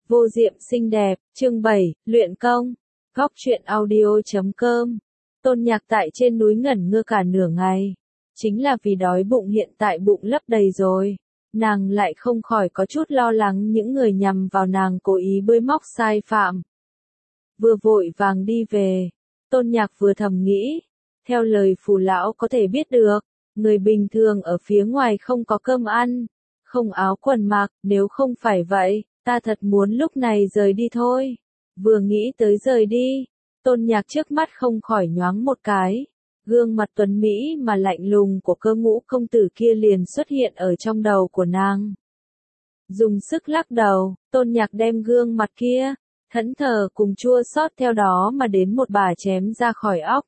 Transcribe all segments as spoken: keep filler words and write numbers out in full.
Vô diệm xinh đẹp, chương bảy, luyện công. Góc truyện audio chấm com. Tôn Nhạc tại trên núi ngẩn ngơ cả nửa ngày. Chính là vì đói bụng, hiện tại bụng lấp đầy rồi. Nàng lại không khỏi có chút lo lắng những người nhằm vào nàng cố ý bới móc sai phạm. Vừa vội vàng đi về, Tôn Nhạc vừa thầm nghĩ. Theo lời phù lão có thể biết được, người bình thường ở phía ngoài không có cơm ăn, không áo quần mặc, nếu không phải vậy, ta thật muốn lúc này rời đi thôi. Vừa nghĩ tới rời đi, Tôn Nhạc trước mắt không khỏi nhoáng một cái. Gương mặt tuấn Mỹ mà lạnh lùng của Cơ Ngũ công tử kia liền xuất hiện ở trong đầu của nàng. Dùng sức lắc đầu, Tôn Nhạc đem gương mặt kia, thẫn thờ cùng chua xót theo đó mà đến một bà chém ra khỏi óc.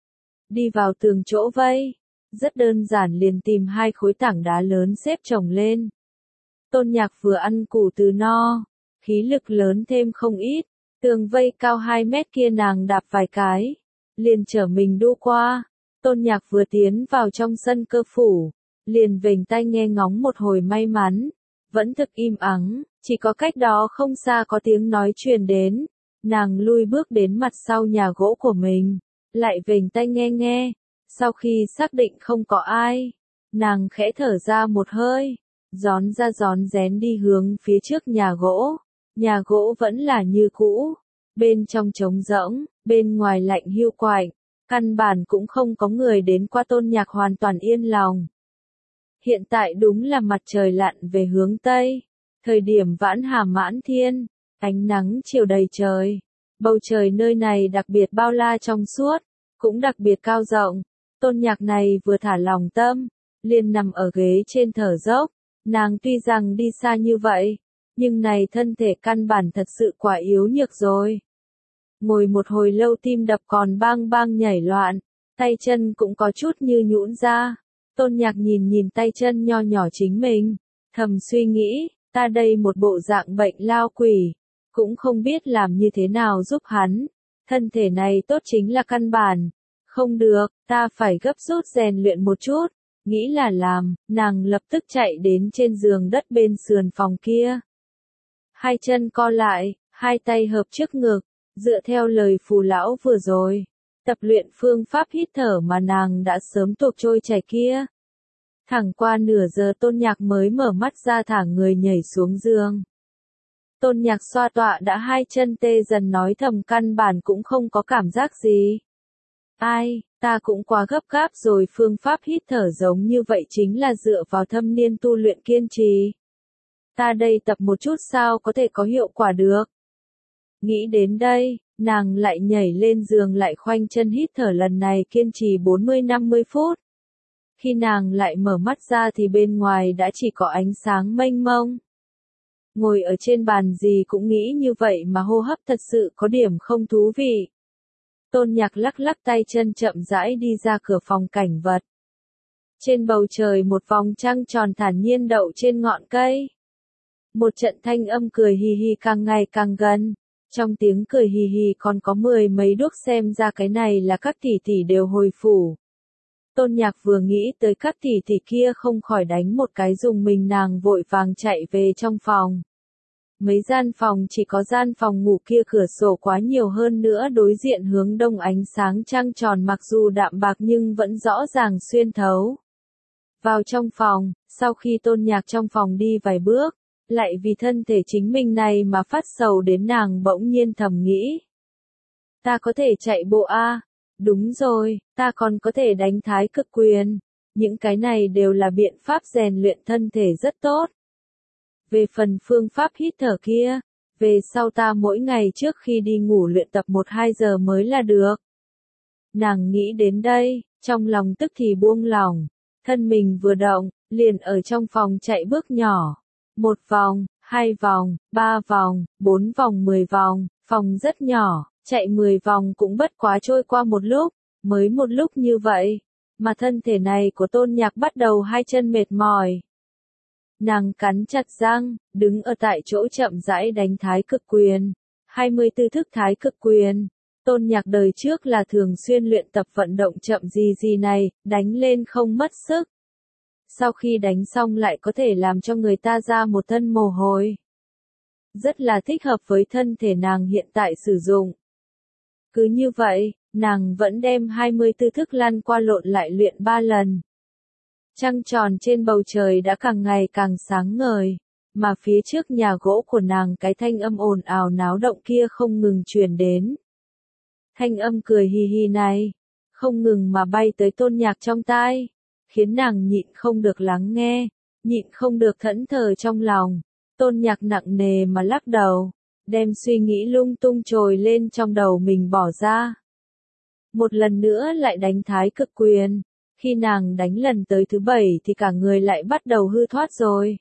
Đi vào tường chỗ vây, rất đơn giản liền tìm hai khối tảng đá lớn xếp chồng lên. Tôn Nhạc vừa ăn củ từ no, khí lực lớn thêm không ít, tường vây cao hai mét kia nàng đạp vài cái, liền trở mình đu qua. Tôn Nhạc vừa tiến vào trong sân Cơ phủ, liền vểnh tai nghe ngóng một hồi, may mắn, vẫn thực im ắng, chỉ có cách đó không xa có tiếng nói truyền đến. Nàng lui bước đến mặt sau nhà gỗ của mình, lại vểnh tai nghe nghe, sau khi xác định không có ai, nàng khẽ thở ra một hơi, rón ra rón rén đi hướng phía trước nhà gỗ. Nhà gỗ vẫn là như cũ, bên trong trống rỗng, bên ngoài lạnh hiu quạnh, căn bản cũng không có người đến qua. Tôn Nhạc hoàn toàn yên lòng. Hiện tại đúng là mặt trời lặn về hướng Tây, thời điểm vãn hà mãn thiên, ánh nắng chiều đầy trời, bầu trời nơi này đặc biệt bao la trong suốt, cũng đặc biệt cao rộng. Tôn Nhạc này vừa thả lòng tâm, liền nằm ở ghế trên thở dốc. Nàng tuy rằng đi xa như vậy, nhưng này thân thể căn bản thật sự quá yếu nhược rồi. Ngồi một hồi lâu tim đập còn bang bang nhảy loạn, tay chân cũng có chút như nhũn ra. Tôn Nhạc nhìn nhìn tay chân nho nhỏ chính mình, thầm suy nghĩ, ta đây một bộ dạng bệnh lao quỷ, cũng không biết làm như thế nào giúp hắn. Thân thể này tốt chính là căn bản. Không được, ta phải gấp rút rèn luyện một chút. Nghĩ là làm, nàng lập tức chạy đến trên giường đất bên sườn phòng kia. Hai chân co lại, hai tay hợp trước ngực, dựa theo lời phù lão vừa rồi, tập luyện phương pháp hít thở mà nàng đã sớm thuộc trôi chảy kia. Thẳng qua nửa giờ Tôn Nhạc mới mở mắt ra, thả người nhảy xuống giường. Tôn Nhạc xoa tọa đã hai chân tê dần, nói thầm căn bản cũng không có cảm giác gì. Ai, ta cũng quá gấp gáp rồi, phương pháp hít thở giống như vậy chính là dựa vào thâm niên tu luyện kiên trì. Ta đây tập một chút sao có thể có hiệu quả được. Nghĩ đến đây, nàng lại nhảy lên giường, lại khoanh chân hít thở, lần này kiên trì bốn mươi năm mươi phút. Khi nàng lại mở mắt ra thì bên ngoài đã chỉ có ánh sáng mênh mông. Ngồi ở trên bàn gì cũng nghĩ như vậy mà hô hấp thật sự có điểm không thú vị. Tôn Nhạc lắc lắc tay chân chậm rãi đi ra cửa phòng cảnh vật. Trên bầu trời một vòng trăng tròn thản nhiên đậu trên ngọn cây. Một trận thanh âm cười hì hì càng ngày càng gần. Trong tiếng cười hì hì còn có mười mấy đuốc, xem ra cái này là các tỷ tỷ đều hồi phủ. Tôn Nhạc vừa nghĩ tới các tỷ tỷ kia không khỏi đánh một cái dùng mình, nàng vội vàng chạy về trong phòng. Mấy gian phòng chỉ có gian phòng ngủ kia cửa sổ quá nhiều, hơn nữa đối diện hướng đông, ánh sáng trăng tròn mặc dù đạm bạc nhưng vẫn rõ ràng xuyên thấu vào trong phòng. Sau khi Tôn Nhạc trong phòng đi vài bước, lại vì thân thể chính mình này mà phát sầu đến, nàng bỗng nhiên thầm nghĩ. Ta có thể chạy bộ a, đúng rồi, ta còn có thể đánh thái cực quyền. Những cái này đều là biện pháp rèn luyện thân thể rất tốt. Về phần phương pháp hít thở kia, về sau ta mỗi ngày trước khi đi ngủ luyện tập một hai giờ mới là được. Nàng nghĩ đến đây, trong lòng tức thì buông lỏng, thân mình vừa động, liền ở trong phòng chạy bước nhỏ. Một vòng, hai vòng, ba vòng, bốn vòng, mười vòng, phòng rất nhỏ, chạy mười vòng cũng bất quá trôi qua một lúc, mới một lúc như vậy, mà thân thể này của Tôn Nhạc bắt đầu hai chân mệt mỏi. Nàng cắn chặt răng, đứng ở tại chỗ chậm rãi đánh thái cực quyền. hai mươi tư thức thái cực quyền. Tôn Nhạc đời trước là thường xuyên luyện tập vận động chậm gì gì này, đánh lên không mất sức. Sau khi đánh xong lại có thể làm cho người ta ra một thân mồ hôi. rất là thích hợp với thân thể nàng hiện tại sử dụng. Cứ như vậy, nàng vẫn đem hai mươi tư thức lăn qua lộn lại luyện ba lần. Trăng tròn trên bầu trời đã càng ngày càng sáng ngời, mà phía trước nhà gỗ của nàng cái thanh âm ồn ào náo động kia không ngừng truyền đến. Thanh âm cười hì hì này, không ngừng mà bay tới Tôn Nhạc trong tai, khiến nàng nhịn không được lắng nghe, nhịn không được thẫn thờ trong lòng. Tôn Nhạc nặng nề mà lắc đầu, đem suy nghĩ lung tung trồi lên trong đầu mình bỏ ra. Một lần nữa lại đánh thái cực quyền, khi nàng đánh lần tới thứ bảy thì cả người lại bắt đầu hư thoát rồi.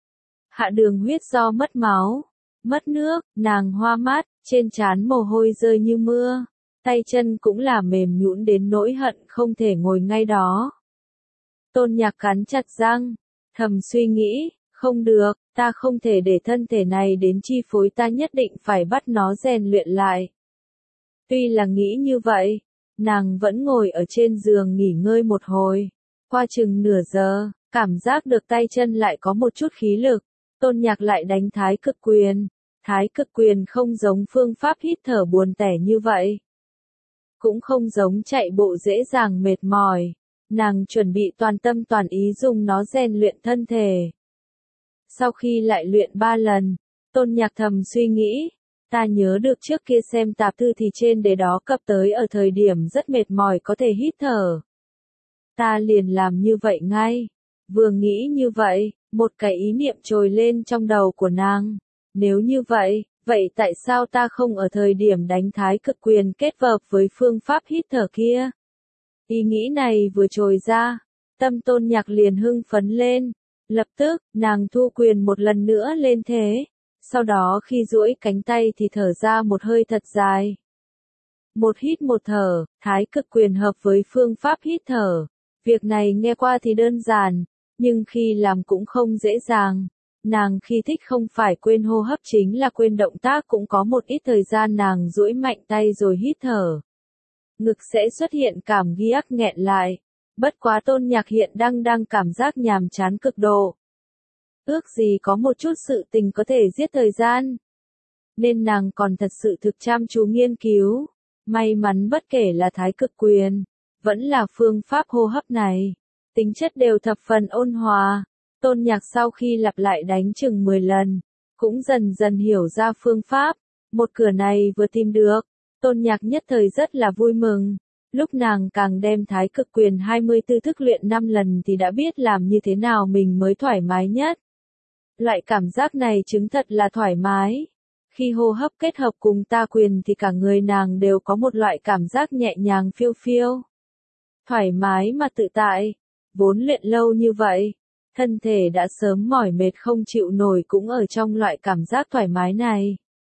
Hạ đường huyết do mất máu, mất nước, nàng hoa mắt, trên trán mồ hôi rơi như mưa, tay chân cũng là mềm nhũn đến nỗi hận không thể ngồi ngay đó. Tôn Nhạc cắn chặt răng, thầm suy nghĩ, không được, ta không thể để thân thể này đến chi phối, ta nhất định phải bắt nó rèn luyện lại. Tuy là nghĩ như vậy, nàng vẫn ngồi ở trên giường nghỉ ngơi một hồi, qua chừng nửa giờ, cảm giác được tay chân lại có một chút khí lực, Tôn Nhạc lại đánh thái cực quyền. Thái cực quyền không giống phương pháp hít thở buồn tẻ như vậy, cũng không giống chạy bộ dễ dàng mệt mỏi, nàng chuẩn bị toàn tâm toàn ý dùng nó rèn luyện thân thể. Sau khi lại luyện ba lần, Tôn Nhạc thầm suy nghĩ, ta nhớ được trước kia xem tạp thư thì trên đề đó cập tới ở thời điểm rất mệt mỏi có thể hít thở. Ta liền làm như vậy ngay. Vừa nghĩ như vậy, một cái ý niệm trồi lên trong đầu của nàng. Nếu như vậy, vậy tại sao ta không ở thời điểm đánh thái cực quyền kết hợp với phương pháp hít thở kia? Ý nghĩ này vừa trồi ra, tâm Tôn Nhạc liền hưng phấn lên. Lập tức, nàng thu quyền một lần nữa lên thế. Sau đó khi duỗi cánh tay thì thở ra một hơi thật dài. Một hít một thở, thái cực quyền hợp với phương pháp hít thở. Việc này nghe qua thì đơn giản, nhưng khi làm cũng không dễ dàng. Nàng khi thích không phải quên hô hấp chính là quên động tác, cũng có một ít thời gian nàng duỗi mạnh tay rồi hít thở. Ngực sẽ xuất hiện cảm ghiếc nghẹn lại. Bất quá Tôn Nhạc hiện đang đang cảm giác nhàm chán cực độ. Ước gì có một chút sự tình có thể giết thời gian. Nên nàng còn thật sự thực chăm chú nghiên cứu. May mắn bất kể là thái cực quyền, vẫn là phương pháp hô hấp này, tính chất đều thập phần ôn hòa. Tôn Nhạc sau khi lặp lại đánh chừng mười lần, cũng dần dần hiểu ra phương pháp. Một cửa này vừa tìm được, Tôn Nhạc nhất thời rất là vui mừng. Lúc nàng càng đem thái cực quyền hai mươi tư thức luyện năm lần thì đã biết làm như thế nào mình mới thoải mái nhất. Loại cảm giác này chứng thật là thoải mái. Khi hô hấp kết hợp cùng ta quyền thì cả người nàng đều có một loại cảm giác nhẹ nhàng phiêu phiêu. Thoải mái mà tự tại. Vốn luyện lâu như vậy, thân thể đã sớm mỏi mệt không chịu nổi cũng ở trong loại cảm giác thoải mái này.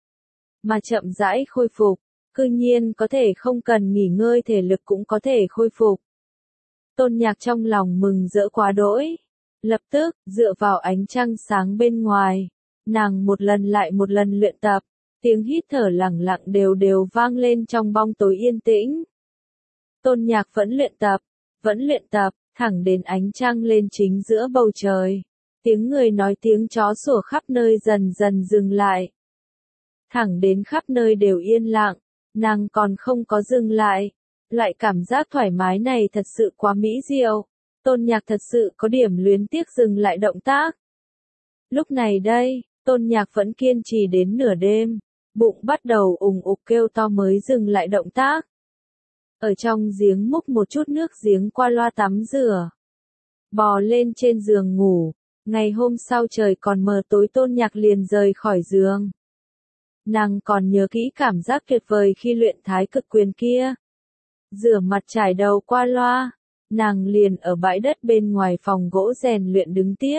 Mà chậm rãi khôi phục, cư nhiên có thể không cần nghỉ ngơi thể lực cũng có thể khôi phục. Tôn Nhạc trong lòng mừng rỡ quá đỗi. Lập tức, dựa vào ánh trăng sáng bên ngoài, nàng một lần lại một lần luyện tập, tiếng hít thở lẳng lặng đều đều vang lên trong bóng tối yên tĩnh. Tôn Nhạc vẫn luyện tập, vẫn luyện tập, thẳng đến ánh trăng lên chính giữa bầu trời. Tiếng người nói tiếng chó sủa khắp nơi dần dần dừng lại. Thẳng đến khắp nơi đều yên lặng, nàng còn không có dừng lại. Loại cảm giác thoải mái này thật sự quá mỹ diệu. Tôn Nhạc thật sự có điểm luyến tiếc dừng lại động tác. Lúc này đây, Tôn Nhạc vẫn kiên trì đến nửa đêm, bụng bắt đầu ùng ục kêu to mới dừng lại động tác. Ở trong giếng múc một chút nước giếng qua loa tắm rửa. Bò lên trên giường ngủ, ngày hôm sau trời còn mờ tối Tôn Nhạc liền rời khỏi giường. Nàng còn nhớ kỹ cảm giác tuyệt vời khi luyện thái cực quyền kia. Rửa mặt trải đầu qua loa, nàng liền ở bãi đất bên ngoài phòng gỗ rèn luyện đứng tiếp.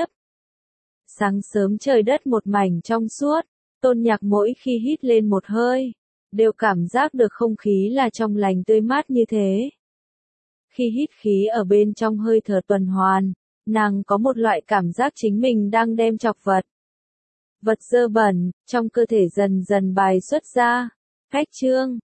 Sáng sớm trời đất một mảnh trong suốt, Tôn Nhạc mỗi khi hít lên một hơi, đều cảm giác được không khí là trong lành tươi mát như thế. Khi hít khí ở bên trong hơi thở tuần hoàn, nàng có một loại cảm giác chính mình đang đem chọc vật. Vật dơ bẩn, trong cơ thể dần dần bài xuất ra, phách trương,